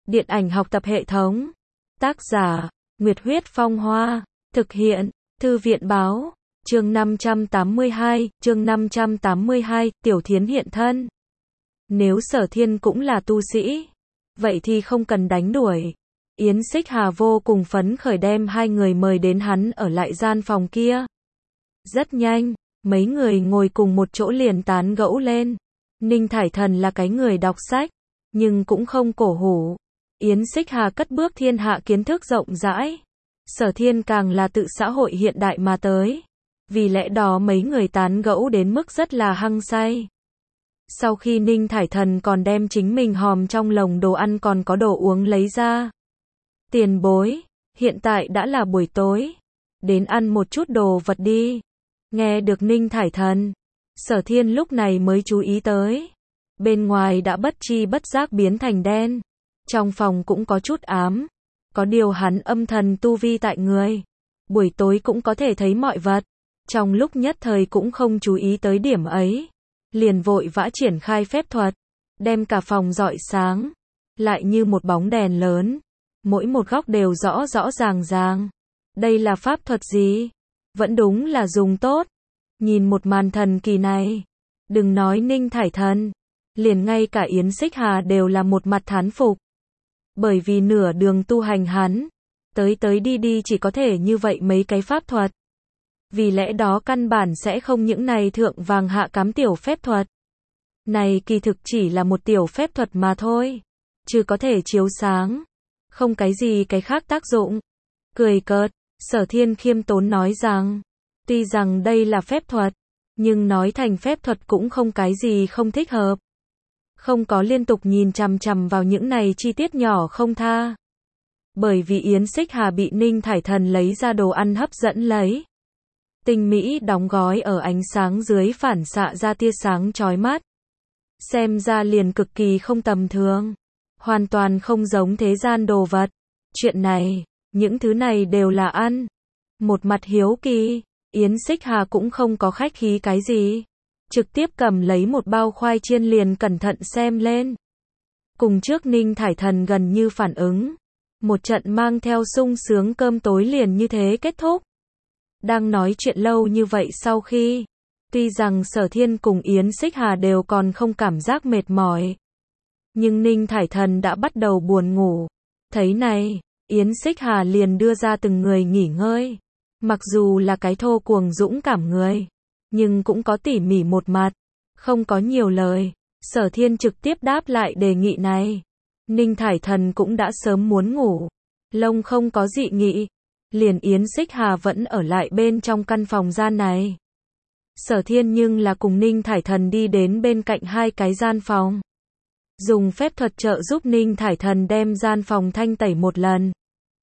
Điện ảnh học tập hệ thống. Tác giả, Nguyệt Huyết Phong Hoa. Thực hiện, Thư viện Báo. Chương 582, Tiểu Thiến hiện thân. Nếu Sở Thiên cũng là tu sĩ, vậy thì không cần đánh đuổi. Yến Xích Hà vô cùng phấn khởi đem hai người mời đến hắn ở lại gian phòng kia. Rất nhanh, mấy người ngồi cùng một chỗ liền tán gẫu lên. Ninh Thải Thần là cái người đọc sách, nhưng cũng không cổ hủ. Yến Xích Hà cất bước thiên hạ kiến thức rộng rãi. Sở Thiên càng là tự xã hội hiện đại mà tới. Vì lẽ đó mấy người tán gẫu đến mức rất là hăng say. Sau khi Ninh Thải Thần còn đem chính mình hòm trong lồng đồ ăn còn có đồ uống lấy ra. Tiền bối, hiện tại đã là buổi tối. Đến ăn một chút đồ vật đi. Nghe được Ninh Thải Thần, Sở Thiên lúc này mới chú ý tới. Bên ngoài đã bất chi bất giác biến thành đen. Trong phòng cũng có chút ám. Có điều hắn âm thần tu vi tại người. Buổi tối cũng có thể thấy mọi vật. Trong lúc nhất thời cũng không chú ý tới điểm ấy. Liền vội vã triển khai phép thuật. Đem cả phòng rọi sáng. Lại như một bóng đèn lớn. Mỗi một góc đều rõ rõ ràng ràng. Đây là pháp thuật gì? Vẫn đúng là dùng tốt. Nhìn một màn thần kỳ này. Đừng nói Ninh Thải Thần. Liền ngay cả Yến Xích Hà đều là một mặt thán phục. Bởi vì nửa đường tu hành hắn. Tới đi đi chỉ có thể như vậy mấy cái pháp thuật. Vì lẽ đó căn bản sẽ không những này thượng vàng hạ cám tiểu phép thuật. Này kỳ thực chỉ là một tiểu phép thuật mà thôi. Chứ có thể chiếu sáng. Không cái gì cái khác tác dụng. Cười cợt, Sở Thiên khiêm tốn nói rằng. Tuy rằng đây là phép thuật. Nhưng nói thành phép thuật cũng không cái gì không thích hợp. Không có liên tục nhìn chằm chằm vào những này chi tiết nhỏ không tha. Bởi vì Yến Xích Hà bị Ninh Thải Thần lấy ra đồ ăn hấp dẫn lấy. Tinh mỹ đóng gói ở ánh sáng dưới phản xạ ra tia sáng chói mắt. Xem ra liền cực kỳ không tầm thường. Hoàn toàn không giống thế gian đồ vật. Chuyện này, những thứ này đều là ăn. Một mặt hiếu kỳ, Yến Xích Hà cũng không có khách khí cái gì. Trực tiếp cầm lấy một bao khoai chiên liền cẩn thận xem lên. Cùng trước Ninh Thải Thần gần như phản ứng. Một trận mang theo sung sướng cơm tối liền như thế kết thúc. Đang nói chuyện lâu như vậy sau khi. Tuy rằng Sở Thiên cùng Yến Xích Hà đều còn không cảm giác mệt mỏi. Nhưng Ninh Thải Thần đã bắt đầu buồn ngủ. Thấy này, Yến Xích Hà liền đưa ra từng người nghỉ ngơi. Mặc dù là cái thô cuồng dũng cảm người. Nhưng cũng có tỉ mỉ một mặt. Không có nhiều lời. Sở Thiên trực tiếp đáp lại đề nghị này. Ninh Thải Thần cũng đã sớm muốn ngủ. Lông không có dị nghị. Liền Yến Xích Hà vẫn ở lại bên trong căn phòng gian này. Sở Thiên nhưng là cùng Ninh Thải Thần đi đến bên cạnh hai cái gian phòng. Dùng phép thuật trợ giúp Ninh Thải Thần đem gian phòng thanh tẩy một lần.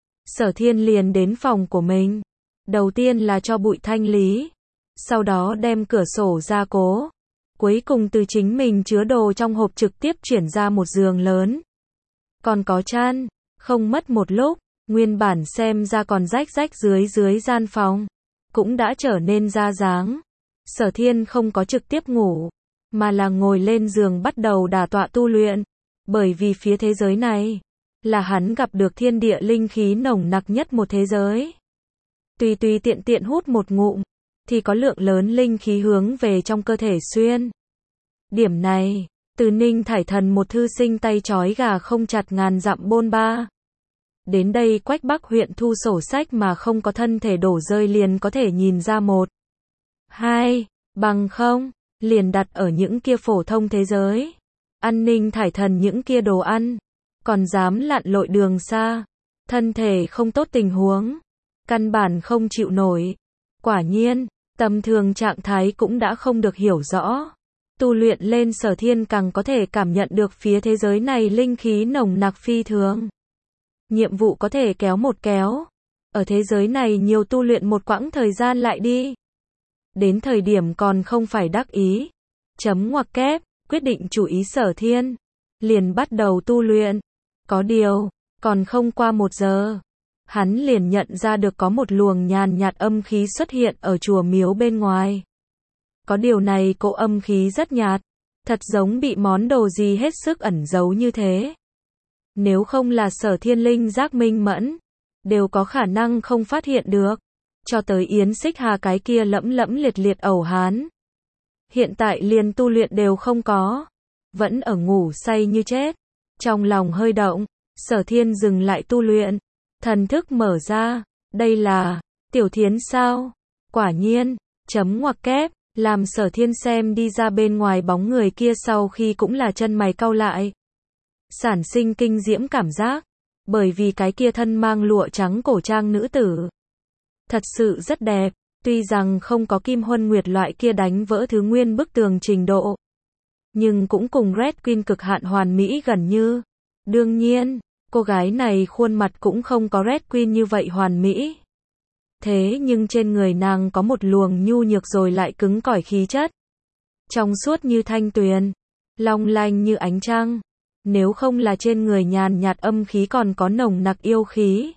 Sở Thiên liền đến phòng của mình. Đầu tiên là cho bụi thanh lý. Sau đó đem cửa sổ gia cố. Cuối cùng từ chính mình chứa đồ trong hộp trực tiếp chuyển ra một giường lớn. Còn có chăn. Không mất một lúc, nguyên bản xem ra còn rách rách dưới gian phòng. Cũng đã trở nên ra dáng. Sở Thiên không có trực tiếp ngủ. Mà là ngồi lên giường bắt đầu đả tọa tu luyện. Bởi vì phía thế giới này. Là hắn gặp được thiên địa linh khí nồng nặc nhất một thế giới. Tùy tiện hút một ngụm. Thì có lượng lớn linh khí hướng về trong cơ thể xuyên. Điểm này, từ Ninh Thải Thần một thư sinh tay trói gà không chặt ngàn dặm bôn ba. Đến đây Quách Bắc huyện thu sổ sách mà không có thân thể đổ rơi liền có thể nhìn ra một. Hai, bằng không, liền đặt ở những kia phổ thông thế giới. An Ninh Thải Thần những kia đồ ăn. Còn dám lặn lội đường xa. Thân thể không tốt tình huống. Căn bản không chịu nổi. Quả nhiên, tầm thường trạng thái cũng đã không được hiểu rõ. Tu luyện lên Sở Thiên càng có thể cảm nhận được phía thế giới này linh khí nồng nặc phi thường. Nhiệm vụ có thể kéo một kéo. Ở thế giới này nhiều tu luyện một quãng thời gian lại đi. Đến thời điểm còn không phải đắc ý. Chấm ngoặc kép, quyết định chủ ý Sở Thiên. Liền bắt đầu tu luyện. Có điều, còn không qua 1 giờ. Hắn liền nhận ra được có một luồng nhàn nhạt âm khí xuất hiện ở chùa miếu bên ngoài. Có điều này cỗ âm khí rất nhạt. Thật giống bị món đồ gì hết sức ẩn giấu như thế. Nếu không là Sở Thiên linh giác minh mẫn, đều có khả năng không phát hiện được. Cho tới Yến Xích Hà cái kia lẫm lẫm liệt liệt ẩu hán. Hiện tại liền tu luyện đều không có. Vẫn ở ngủ say như chết. Trong lòng hơi động, Sở Thiên dừng lại tu luyện. Thần thức mở ra. Đây là Tiểu Thiến sao? Quả nhiên, chấm ngoặc kép, làm Sở Thiên xem đi ra bên ngoài bóng người kia sau khi cũng là chân mày cau lại. Sản sinh kinh diễm cảm giác. Bởi vì cái kia thân mang lụa trắng cổ trang nữ tử. Thật sự rất đẹp, tuy rằng không có Kim Huân Nguyệt loại kia đánh vỡ thứ nguyên bức tường trình độ. Nhưng cũng cùng Red Queen cực hạn hoàn mỹ gần như. Đương nhiên, cô gái này khuôn mặt cũng không có Red Queen như vậy hoàn mỹ. Thế nhưng trên người nàng có một luồng nhu nhược rồi lại cứng cỏi khí chất. Trong suốt như thanh tuyền, long lanh như ánh trăng. Nếu không là trên người nhàn nhạt âm khí còn có nồng nặc yêu khí.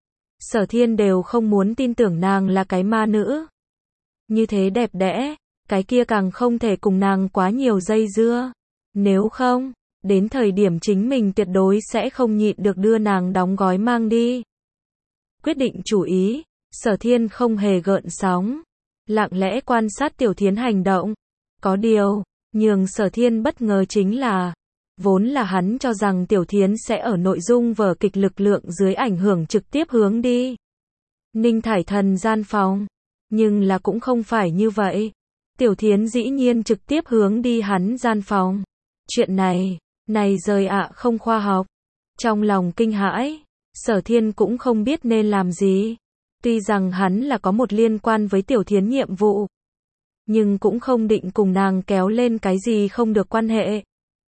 Sở Thiên đều không muốn tin tưởng nàng là cái ma nữ. Như thế đẹp đẽ, cái kia càng không thể cùng nàng quá nhiều dây dưa. Nếu không, đến thời điểm chính mình tuyệt đối sẽ không nhịn được đưa nàng đóng gói mang đi. Quyết định chủ ý, Sở Thiên không hề gợn sóng. Lặng lẽ quan sát Tiểu Thiến hành động. Có điều, nhường Sở Thiên bất ngờ chính là, vốn là hắn cho rằng Tiểu Thiến sẽ ở nội dung vở kịch lực lượng dưới ảnh hưởng trực tiếp hướng đi Ninh Thải Thần gian phòng. Nhưng là cũng không phải như vậy. Tiểu Thiến dĩ nhiên trực tiếp hướng đi hắn gian phòng. Chuyện này rời ạ không khoa học. Trong lòng kinh hãi, Sở Thiên cũng không biết nên làm gì. Tuy rằng hắn là có một liên quan với Tiểu Thiến nhiệm vụ. Nhưng cũng không định cùng nàng kéo lên cái gì không được quan hệ.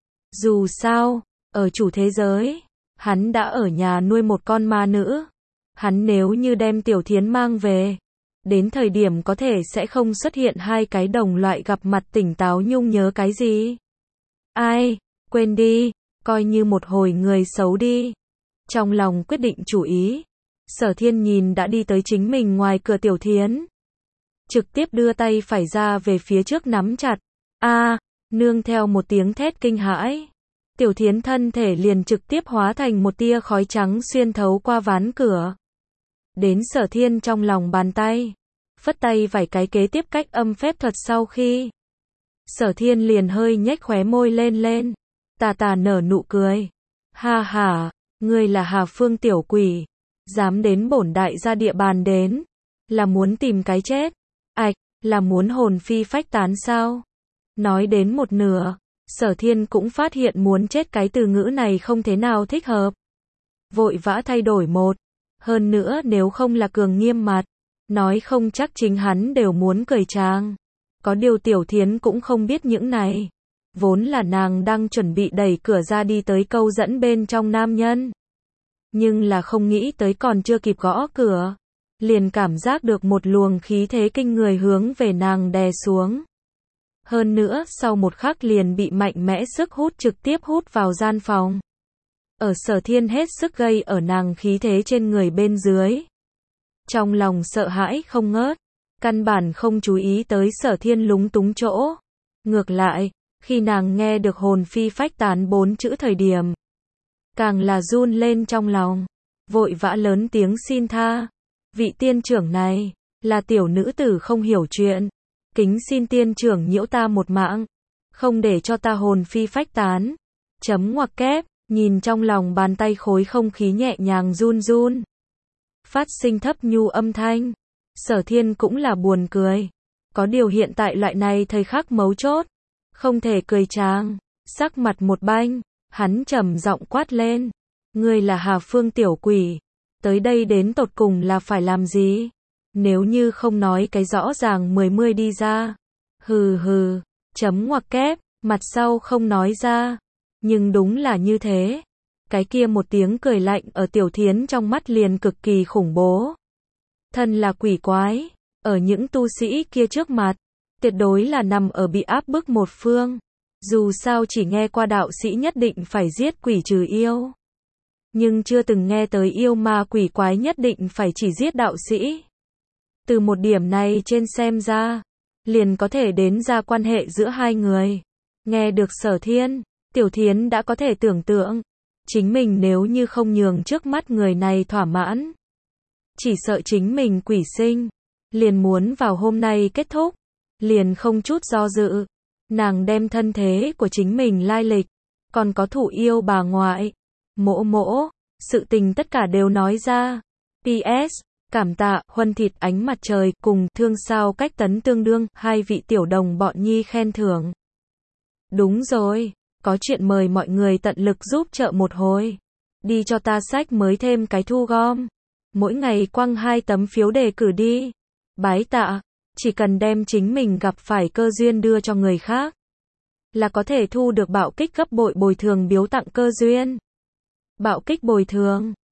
Dù sao, ở chủ thế giới, hắn đã ở nhà nuôi một con ma nữ. Hắn nếu như đem Tiểu Thiến mang về, đến thời điểm có thể sẽ không xuất hiện hai cái đồng loại gặp mặt tỉnh táo nhung nhớ cái gì. Ai, quên đi, coi như một hồi người xấu đi. Trong lòng quyết định chủ ý, Sở Thiên nhìn đã đi tới chính mình ngoài cửa Tiểu Thiến. Trực tiếp đưa tay phải ra về phía trước nắm chặt. Nương theo một tiếng thét kinh hãi. Tiểu Thiến thân thể liền trực tiếp hóa thành một tia khói trắng xuyên thấu qua ván cửa. Đến Sở Thiên trong lòng bàn tay. Phất tay vài cái kế tiếp cách âm phép thuật sau khi. Sở Thiên liền hơi nhếch khóe môi lên. Tà tà nở nụ cười. Ha ha, ngươi là Hà Phương tiểu quỷ. Dám đến bổn đại gia địa bàn đến. Là muốn tìm cái chết. Là muốn hồn phi phách tán sao? Nói đến một nửa, Sở Thiên cũng phát hiện muốn chết cái từ ngữ này không thế nào thích hợp. Vội vã thay đổi một. Hơn nữa nếu không là cường nghiêm mặt, nói không chắc chính hắn đều muốn cười trang. Có điều Tiểu Thiến cũng không biết những này. Vốn là nàng đang chuẩn bị đẩy cửa ra đi tới câu dẫn bên trong nam nhân. Nhưng là không nghĩ tới còn chưa kịp gõ cửa. Liền cảm giác được một luồng khí thế kinh người hướng về nàng đè xuống. Hơn nữa sau một khắc liền bị mạnh mẽ sức hút trực tiếp hút vào gian phòng. Ở Sở Thiên hết sức gây ở nàng khí thế trên người bên dưới. Trong lòng sợ hãi không ngớt, căn bản không chú ý tới Sở Thiên lúng túng chỗ. Ngược lại, khi nàng nghe được hồn phi phách tán 4 chữ thời điểm, càng là run lên trong lòng, vội vã lớn tiếng xin tha. Vị tiên trưởng này, là tiểu nữ tử không hiểu chuyện. Kính xin tiên trưởng nhiễu ta một mạng, không để cho ta hồn phi phách tán. Chấm ngoặc kép, nhìn trong lòng bàn tay khối không khí nhẹ nhàng run run. Phát sinh thấp nhu âm thanh. Sở Thiên cũng là buồn cười. Có điều hiện tại loại này thời khắc mấu chốt. Không thể cười trang. Sắc mặt một banh, hắn trầm giọng quát lên. Ngươi là Hà Phương tiểu quỷ. Tới đây đến tột cùng là phải làm gì? Nếu như không nói cái rõ ràng 10 đi ra. Hừ, chấm ngoặc kép, mặt sau không nói ra. Nhưng đúng là như thế. Cái kia một tiếng cười lạnh ở Tiểu Thiến trong mắt liền cực kỳ khủng bố. Thân là quỷ quái, ở những tu sĩ kia trước mặt, tuyệt đối là nằm ở bị áp bức một phương. Dù sao chỉ nghe qua đạo sĩ nhất định phải giết quỷ trừ yêu. Nhưng chưa từng nghe tới yêu ma quỷ quái nhất định phải chỉ giết đạo sĩ. Từ một điểm này trên xem ra, liền có thể đến ra quan hệ giữa hai người. Nghe được Sở Thiên, Tiểu Thiến đã có thể tưởng tượng. Chính mình nếu như không nhường trước mắt người này thỏa mãn, chỉ sợ chính mình quỷ sinh, liền muốn vào hôm nay kết thúc, liền không chút do dự. Nàng đem thân thế của chính mình lai lịch, còn có thủ yêu bà ngoại, mỗ mỗ, sự tình tất cả đều nói ra. PS, cảm tạ, Huân Thịt Ánh Mặt Trời cùng Thương Sao Cách Tấn tương đương, hai vị tiểu đồng bọn nhi khen thưởng. Đúng rồi, có chuyện mời mọi người tận lực giúp trợ một hồi. Đi cho ta sách mới thêm cái thu gom. Mỗi ngày quăng 2 tấm phiếu đề cử đi. Bái tạ, chỉ cần đem chính mình gặp phải cơ duyên đưa cho người khác, là có thể thu được bạo kích gấp bội bồi thường biếu tặng cơ duyên. Bạo kích bồi thường.